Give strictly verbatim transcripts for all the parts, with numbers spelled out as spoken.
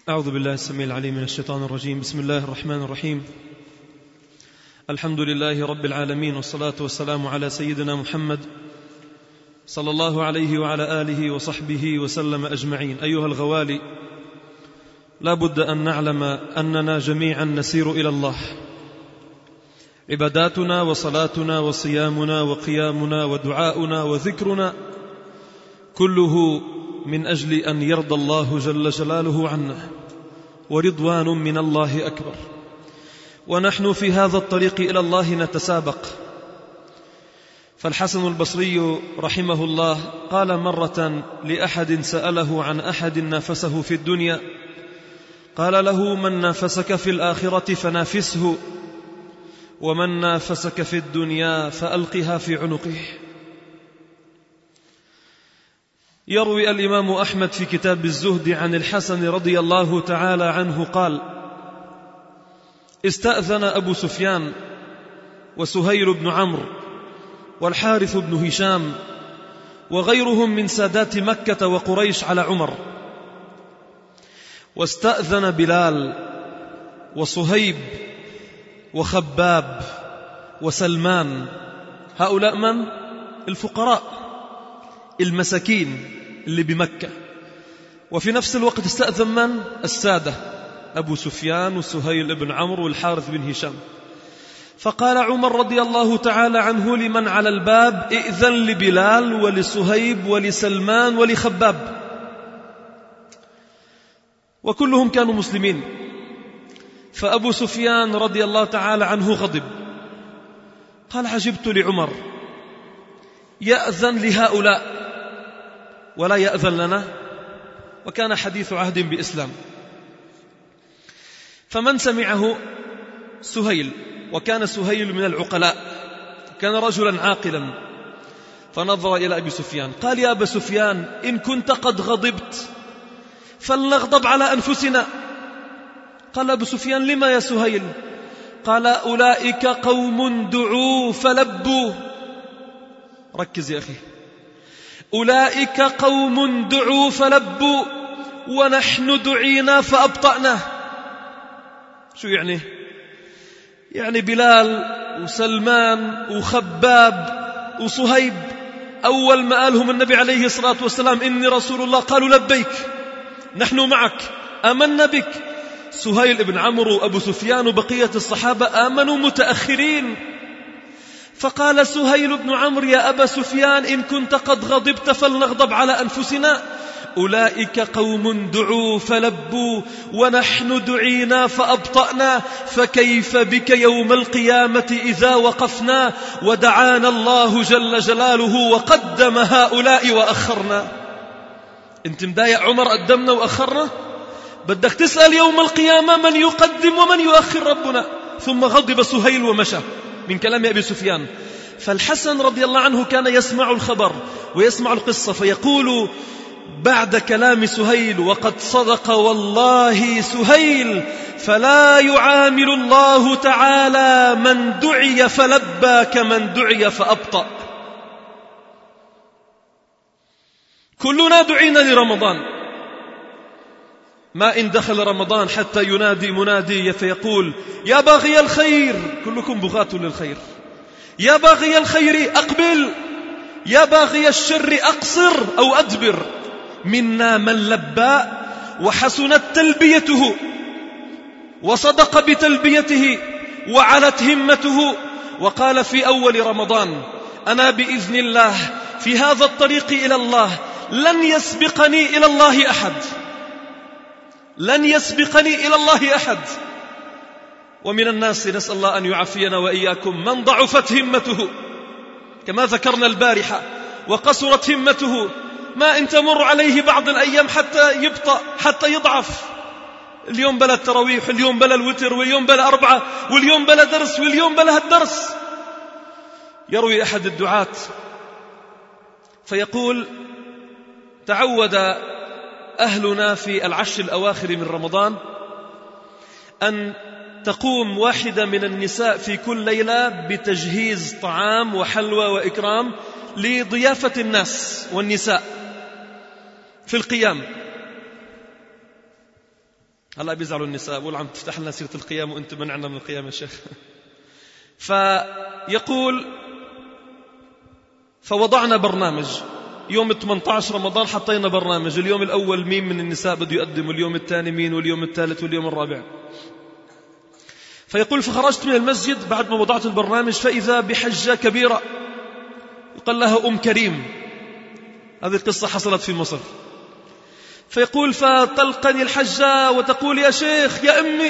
أعوذ بالله السميع العليم من الشيطان الرجيم. بسم الله الرحمن الرحيم. الحمد لله رب العالمين، والصلاة والسلام على سيدنا محمد صلى الله عليه وعلى آله وصحبه وسلم أجمعين. أيها الغوالي، لا بد أن نعلم أننا جميعا نسير إلى الله. عباداتنا وصلاتنا وصيامنا وقيامنا ودعاؤنا وذكرنا كله من أجل أن يرضى الله جل جلاله عنا، ورضوان من الله أكبر. ونحن في هذا الطريق إلى الله نتسابق. فالحسن البصري رحمه الله قال مرة لأحد سأله عن أحد نافسه في الدنيا، قال له: من نافسك في الآخرة فنافسه، ومن نافسك في الدنيا فألقها في عنقه. يروي الإمام أحمد في كتاب الزهد عن الحسن رضي الله تعالى عنه قال: استأذن أبو سفيان وسهيل بن عمرو والحارث بن هشام وغيرهم من سادات مكة وقريش على عمر، واستأذن بلال وصهيب وخباب وسلمان. هؤلاء من؟ الفقراء المساكين اللي بمكة. وفي نفس الوقت استأذن من؟ السادة، أبو سفيان وسهيل بن عمرو والحارث بن هشام. فقال عمر رضي الله تعالى عنه لمن على الباب: ائذن لبلال ولصهيب ولسلمان ولخباب. وكلهم كانوا مسلمين. فأبو سفيان رضي الله تعالى عنه غضب، قال: عجبت لعمر، يأذن لهؤلاء ولا يأذن لنا؟ وكان حديث عهد بإسلام. فمن سمعه؟ سهيل، وكان سهيل من العقلاء، كان رجلا عاقلا. فنظر إلى أبي سفيان قال: يا أبا سفيان، إن كنت قد غضبت فلنغضب على أنفسنا. قال أبو سفيان: لما يا سهيل؟ قال: أولئك قوم دعوا فلبوا. ركز يا أخي، أولئك قوم دعوا فلبوا ونحن دعينا فأبطأنا. شو يعني؟ يعني بلال وسلمان وخباب وصهيب أول ما قالهم النبي عليه الصلاة والسلام: إني رسول الله، قالوا: لبيك، نحن معك، آمنا بك. سهيل بن عمرو وأبو سفيان وبقية الصحابة آمنوا متأخرين. فقال سهيل بن عمرو: يا أبا سفيان، إن كنت قد غضبت فلنغضب على أنفسنا. أولئك قوم دعوا فلبوا ونحن دعينا فأبطأنا، فكيف بك يوم القيامة إذا وقفنا ودعانا الله جل جلاله وقدم هؤلاء وأخرنا. انت مضايق عمر قدمنا وأخرنا؟ بدك تسأل يوم القيامة من يقدم ومن يؤخر ربنا. ثم غضب سهيل ومشى من كلام أبي سفيان. فالحسن رضي الله عنه كان يسمع الخبر ويسمع القصة، فيقول بعد كلام سهيل: وقد صدق والله سهيل، فلا يعامل الله تعالى من دعي فلبى كمن دعي فأبطأ. كلنا دعينا لرمضان، ما إن دخل رمضان حتى ينادي منادي فيقول: يا باغي الخير، كلكم بغاة للخير، يا باغي الخير أقبل، يا باغي الشر أقصر أو أدبر. منا من لبى وحسنت تلبيته وصدق بتلبيته وعلت همته، وقال في أول رمضان: أنا بإذن الله في هذا الطريق إلى الله لن يسبقني إلى الله أحد، لن يسبقني إلى الله أحد. ومن الناس، نسأل الله أن يعافينا وإياكم، من ضعفت همته كما ذكرنا البارحة وقصرت همته، ما إن تمر عليه بعض الأيام حتى يبطأ، حتى يضعف. اليوم بلا التراويح، اليوم بلا الوتر، واليوم بلا أربعة، واليوم بلا درس، واليوم بلا الدرس. يروي أحد الدعاة فيقول: تعود أهلنا في العشر الأواخر من رمضان أن تقوم واحدة من النساء في كل ليلة بتجهيز طعام وحلوى وإكرام لضيافة الناس والنساء في القيام. هلا بيزعلوا النساء، بقول عم تفتح لنا سيرة القيام وانت منعنا من القيام يا شيخ. فيقول فوضعنا برنامج يوم ثمانية عشر رمضان، حطينا برنامج، اليوم الأول مين من النساء بده يقدم، واليوم الثاني مين، واليوم الثالث، واليوم الرابع. فيقول فخرجت من المسجد بعد ما وضعت البرنامج فإذا بحجة كبيرة يقال لها أم كريم، هذه القصة حصلت في مصر. فيقول فتلقني الحجة وتقول يا شيخ يا أمي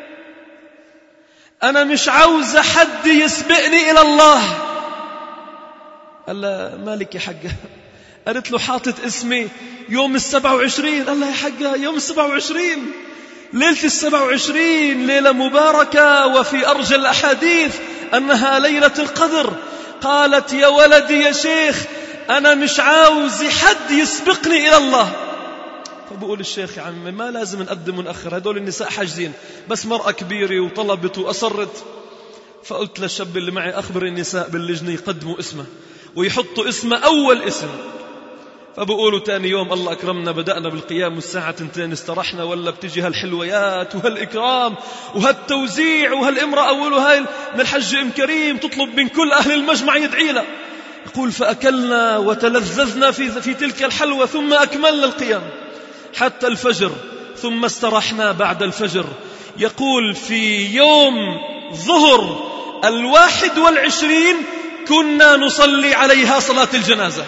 أنا مش عاوزة حد يسبقني إلى الله. قال لها مالك يا حجة؟ قالت له حاطط اسمي يوم السبع وعشرين. قال لها يا حجة يوم السبع وعشرين ليلة السبع وعشرين ليلة مباركة، وفي أرجى الأحاديث أنها ليلة القدر. قالت يا ولدي يا شيخ أنا مش عاوز حد يسبقني إلى الله. فبقول الشيخ يا عمي ما لازم نقدم ونأخر، هدول النساء حاجزين، بس مرأة كبيرة وطلبت وأصرت. فقلت للشاب اللي معي أخبر النساء باللجنة يقدموا اسمه ويحطوا اسمه أول اسم. فبقولوا تاني يوم الله أكرمنا بدأنا بالقيام والساعة تنتين استرحنا، ولا بتجي هالحلويات وهالإكرام وهالتوزيع وهالإمرأة وهاي من الحج أم كريم تطلب من كل أهل المجمع يدعي له. يقول فأكلنا وتلذذنا في, في تلك الحلوى ثم أكملنا القيام حتى الفجر، ثم استرحنا بعد الفجر. يقول في يوم ظهر الواحد والعشرين كنا نصلي عليها صلاة الجنازة.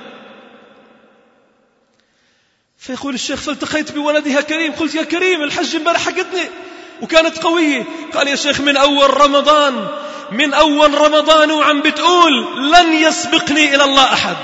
فيقول الشيخ فالتقيت بولدها كريم، قلت يا كريم الحج امبارح حقتني وكانت قوية. قال يا شيخ من أول رمضان من أول رمضان وعم بتقول لن يسبقني إلى الله أحد.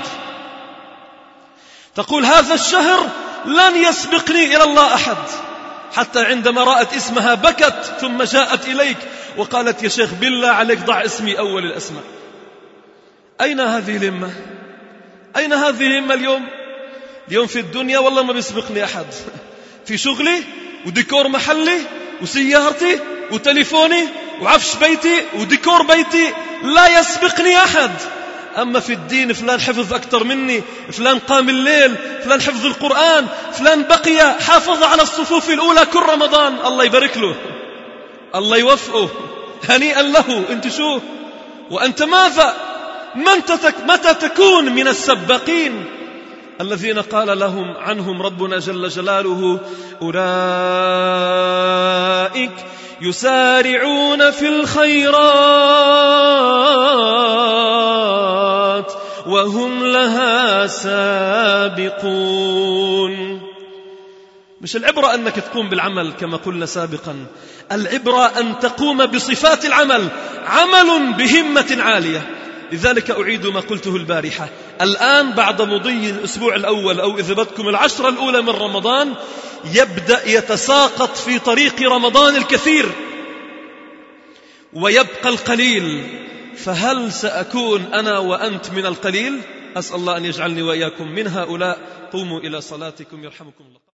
تقول هذا الشهر لن يسبقني إلى الله أحد، حتى عندما رأت اسمها بكت ثم جاءت إليك وقالت يا شيخ بالله عليك ضع اسمي أول الأسماء. أين هذه الهمة؟ أين هذه الهمة اليوم؟ اليوم في الدنيا والله ما بيسبقني أحد، في شغلي وديكور محلي وسيارتي وتليفوني وعفش بيتي وديكور بيتي لا يسبقني أحد. أما في الدين فلان حفظ أكثر مني، فلان قام الليل، فلان حفظ القرآن، فلان بقي حافظ على الصفوف الأولى كل رمضان، الله يبارك له الله يوفقه هنيئا له. أنت شو وأنت ماذا؟ متى تكون من السباقين الذين قال لهم عنهم ربنا جل جلاله أولئك يسارعون في الخيرات وهم لها سابقون. مش العبرة أنك تقوم بالعمل كما قلنا سابقا، العبرة أن تقوم بصفات العمل، عمل بهمة عالية. لذلك أعيد ما قلته البارحة، الآن بعد مضي الأسبوع الأول أو إذا بدكم العشرة الأولى من رمضان يبدأ يتساقط في طريق رمضان الكثير ويبقى القليل. فهل سأكون أنا وأنت من القليل؟ أسأل الله أن يجعلني وإياكم من هؤلاء. قوموا إلى صلاتكم يرحمكم الله.